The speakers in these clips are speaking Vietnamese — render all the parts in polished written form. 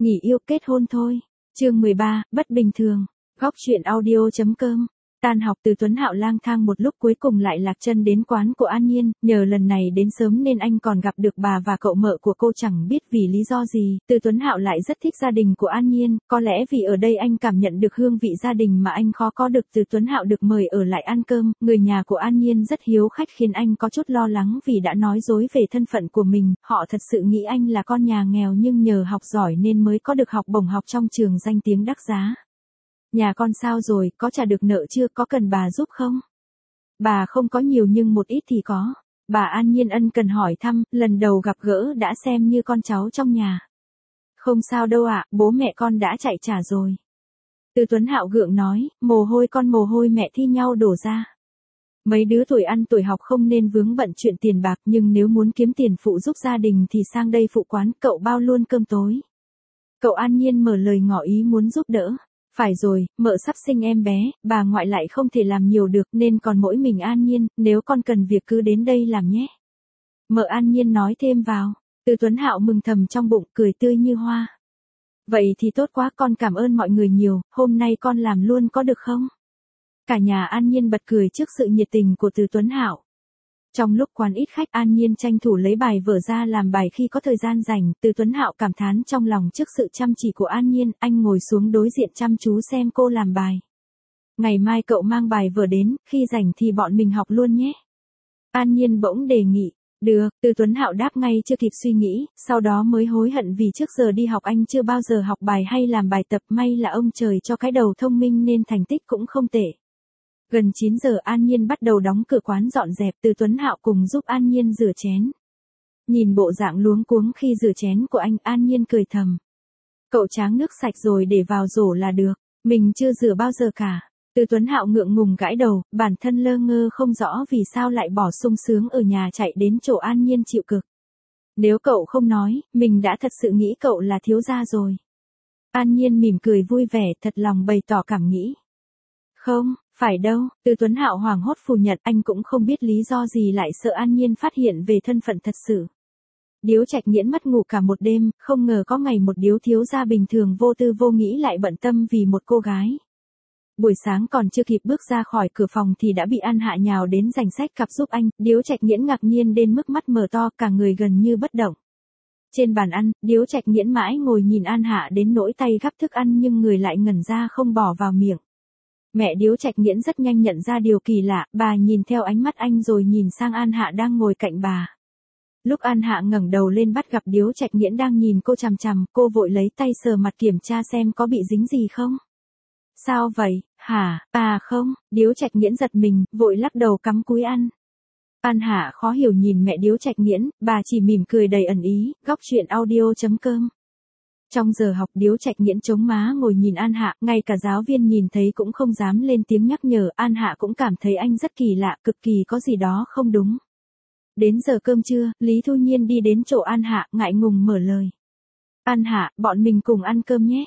Nghỉ yêu kết hôn thôi. Chương 13, bất bình thường. Góc truyện audio.com. Tan học Từ Tuấn Hạo lang thang một lúc cuối cùng lại lạc chân đến quán của An Nhiên, nhờ lần này đến sớm nên anh còn gặp được bà và cậu mợ của cô, chẳng biết vì lý do gì, Từ Tuấn Hạo lại rất thích gia đình của An Nhiên, có lẽ vì ở đây anh cảm nhận được hương vị gia đình mà anh khó có được. Từ Tuấn Hạo được mời ở lại ăn cơm, người nhà của An Nhiên rất hiếu khách khiến anh có chút lo lắng vì đã nói dối về thân phận của mình, họ thật sự nghĩ anh là con nhà nghèo nhưng nhờ học giỏi nên mới có được học bổng học trong trường danh tiếng đắt giá. Nhà con sao rồi, có trả được nợ chưa, có cần bà giúp không? Bà không có nhiều nhưng một ít thì có. Bà An Nhiên ân cần hỏi thăm, lần đầu gặp gỡ đã xem như con cháu trong nhà. Không sao đâu ạ, bố mẹ con đã chạy trả rồi. Từ Tuấn Hạo gượng nói, mồ hôi con mồ hôi mẹ thi nhau đổ ra. Mấy đứa tuổi ăn tuổi học không nên vướng bận chuyện tiền bạc, nhưng nếu muốn kiếm tiền phụ giúp gia đình thì sang đây phụ quán, cậu bao luôn cơm tối. Cậu An Nhiên mở lời ngỏ ý muốn giúp đỡ. Phải rồi, mợ sắp sinh em bé, bà ngoại lại không thể làm nhiều được nên còn mỗi mình An Nhiên, nếu con cần việc cứ đến đây làm nhé. Mợ An Nhiên nói thêm vào. Từ Tuấn Hạo mừng thầm trong bụng, cười tươi như hoa. Vậy thì tốt quá, con cảm ơn mọi người nhiều, hôm nay con làm luôn có được không? Cả nhà An Nhiên bật cười trước sự nhiệt tình của Từ Tuấn Hạo. Trong lúc quán ít khách, An Nhiên tranh thủ lấy bài vở ra làm bài khi có thời gian rảnh. Từ Tuấn Hạo cảm thán trong lòng trước sự chăm chỉ của An Nhiên, anh ngồi xuống đối diện chăm chú xem cô làm bài. Ngày mai cậu mang bài vở đến, khi rảnh thì bọn mình học luôn nhé. An Nhiên bỗng đề nghị. Được, Từ Tuấn Hạo đáp ngay chưa kịp suy nghĩ, sau đó mới hối hận vì trước giờ đi học anh chưa bao giờ học bài hay làm bài tập, may là ông trời cho cái đầu thông minh nên thành tích cũng không tệ. Gần 9 giờ An Nhiên bắt đầu đóng cửa quán dọn dẹp, Từ Tuấn Hạo cùng giúp An Nhiên rửa chén. Nhìn bộ dạng luống cuống khi rửa chén của anh, An Nhiên cười thầm. Cậu tráng nước sạch rồi để vào rổ là được, mình chưa rửa bao giờ cả. Từ Tuấn Hạo ngượng ngùng gãi đầu, bản thân lơ ngơ không rõ vì sao lại bỏ sung sướng ở nhà chạy đến chỗ An Nhiên chịu cực. Nếu cậu không nói, mình đã thật sự nghĩ cậu là thiếu gia rồi. An Nhiên mỉm cười vui vẻ, thật lòng bày tỏ cảm nghĩ. Không, phải đâu, Từ Tuấn Hạo hoảng hốt phủ nhận, anh cũng không biết lý do gì lại sợ An Nhiên phát hiện về thân phận thật sự. Điếu Trạch Nghiễn mất ngủ cả một đêm, không ngờ có ngày một điếu thiếu gia bình thường vô tư vô nghĩ lại bận tâm vì một cô gái. Buổi sáng còn chưa kịp bước ra khỏi cửa phòng thì đã bị An Hạ nhào đến giành sách cặp giúp anh, Điếu Trạch Nghiễn ngạc nhiên đến mức mắt mở to, cả người gần như bất động. Trên bàn ăn, Điếu Trạch Nghiễn mãi ngồi nhìn An Hạ đến nỗi tay gắp thức ăn nhưng người lại ngẩn ra không bỏ vào miệng. Mẹ Điếu Trạch Nghiễn rất nhanh nhận ra điều kỳ lạ, bà nhìn theo ánh mắt anh rồi nhìn sang An Hạ đang ngồi cạnh bà. Lúc An Hạ ngẩng đầu lên bắt gặp Điếu Trạch Nghiễn đang nhìn cô chằm chằm, cô vội lấy tay sờ mặt kiểm tra xem có bị dính gì không. Sao vậy, hả, không, Điếu Trạch Nghiễn giật mình, vội lắc đầu cắm cúi ăn. An Hạ khó hiểu nhìn mẹ Điếu Trạch Nghiễn, bà chỉ mỉm cười đầy ẩn ý, góc truyện audio.com. Trong giờ học Điếu Trạch Nghiễn chống má ngồi nhìn An Hạ, ngay cả giáo viên nhìn thấy cũng không dám lên tiếng nhắc nhở, An Hạ cũng cảm thấy anh rất kỳ lạ, cực kỳ có gì đó không đúng. Đến giờ cơm trưa, Lý Thu Nhiên đi đến chỗ An Hạ, ngại ngùng mở lời. An Hạ, bọn mình cùng ăn cơm nhé.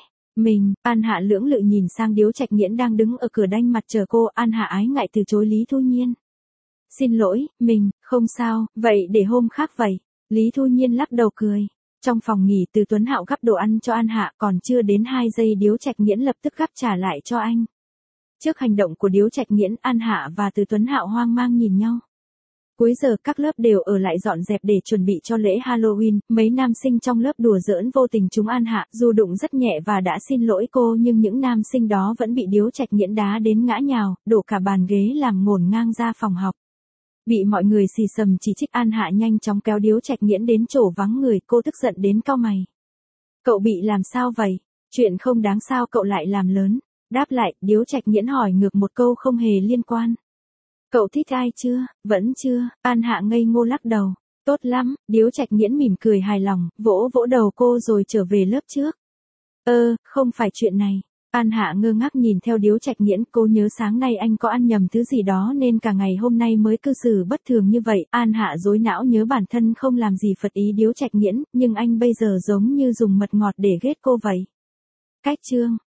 An Hạ lưỡng lự nhìn sang Điếu Trạch Nghiễn đang đứng ở cửa đanh mặt chờ cô, An Hạ ái ngại từ chối Lý Thu Nhiên. Xin lỗi, không sao, vậy để hôm khác vậy. Lý Thu Nhiên lắc đầu cười. Trong phòng nghỉ, Từ Tuấn Hạo gắp đồ ăn cho An Hạ, còn chưa đến 2 giây Điếu Trạch Nghiễn lập tức gắp trả lại cho anh. Trước hành động của Điếu Trạch Nghiễn, An Hạ và Từ Tuấn Hạo hoang mang nhìn nhau. Cuối giờ các lớp đều ở lại dọn dẹp để chuẩn bị cho lễ Halloween, mấy nam sinh trong lớp đùa giỡn vô tình trúng An Hạ, dù đụng rất nhẹ và đã xin lỗi cô nhưng những nam sinh đó vẫn bị Điếu Trạch Nghiễn đá đến ngã nhào, đổ cả bàn ghế làm ngổn ngang ra phòng học. Bị mọi người xì xầm chỉ trích, An Hạ nhanh chóng kéo Điếu Trạch Nghiễn đến chỗ vắng người, cô tức giận đến cau mày. Cậu bị làm sao vậy? Chuyện không đáng sao cậu lại làm lớn. Đáp lại, Điếu Trạch Nghiễn hỏi ngược một câu không hề liên quan. Cậu thích ai chưa? Vẫn chưa. An Hạ ngây ngô lắc đầu. Tốt lắm, Điếu Trạch Nghiễn mỉm cười hài lòng, vỗ vỗ đầu cô rồi trở về lớp trước. Không phải chuyện này. An Hạ ngơ ngác nhìn theo Điếu Trạch Nghiễn, cô nhớ sáng nay anh có ăn nhầm thứ gì đó nên cả ngày hôm nay mới cư xử bất thường như vậy. An Hạ rối não nhớ bản thân không làm gì phật ý Điếu Trạch Nghiễn, nhưng anh bây giờ giống như dùng mật ngọt để ghét cô vậy. Cách chương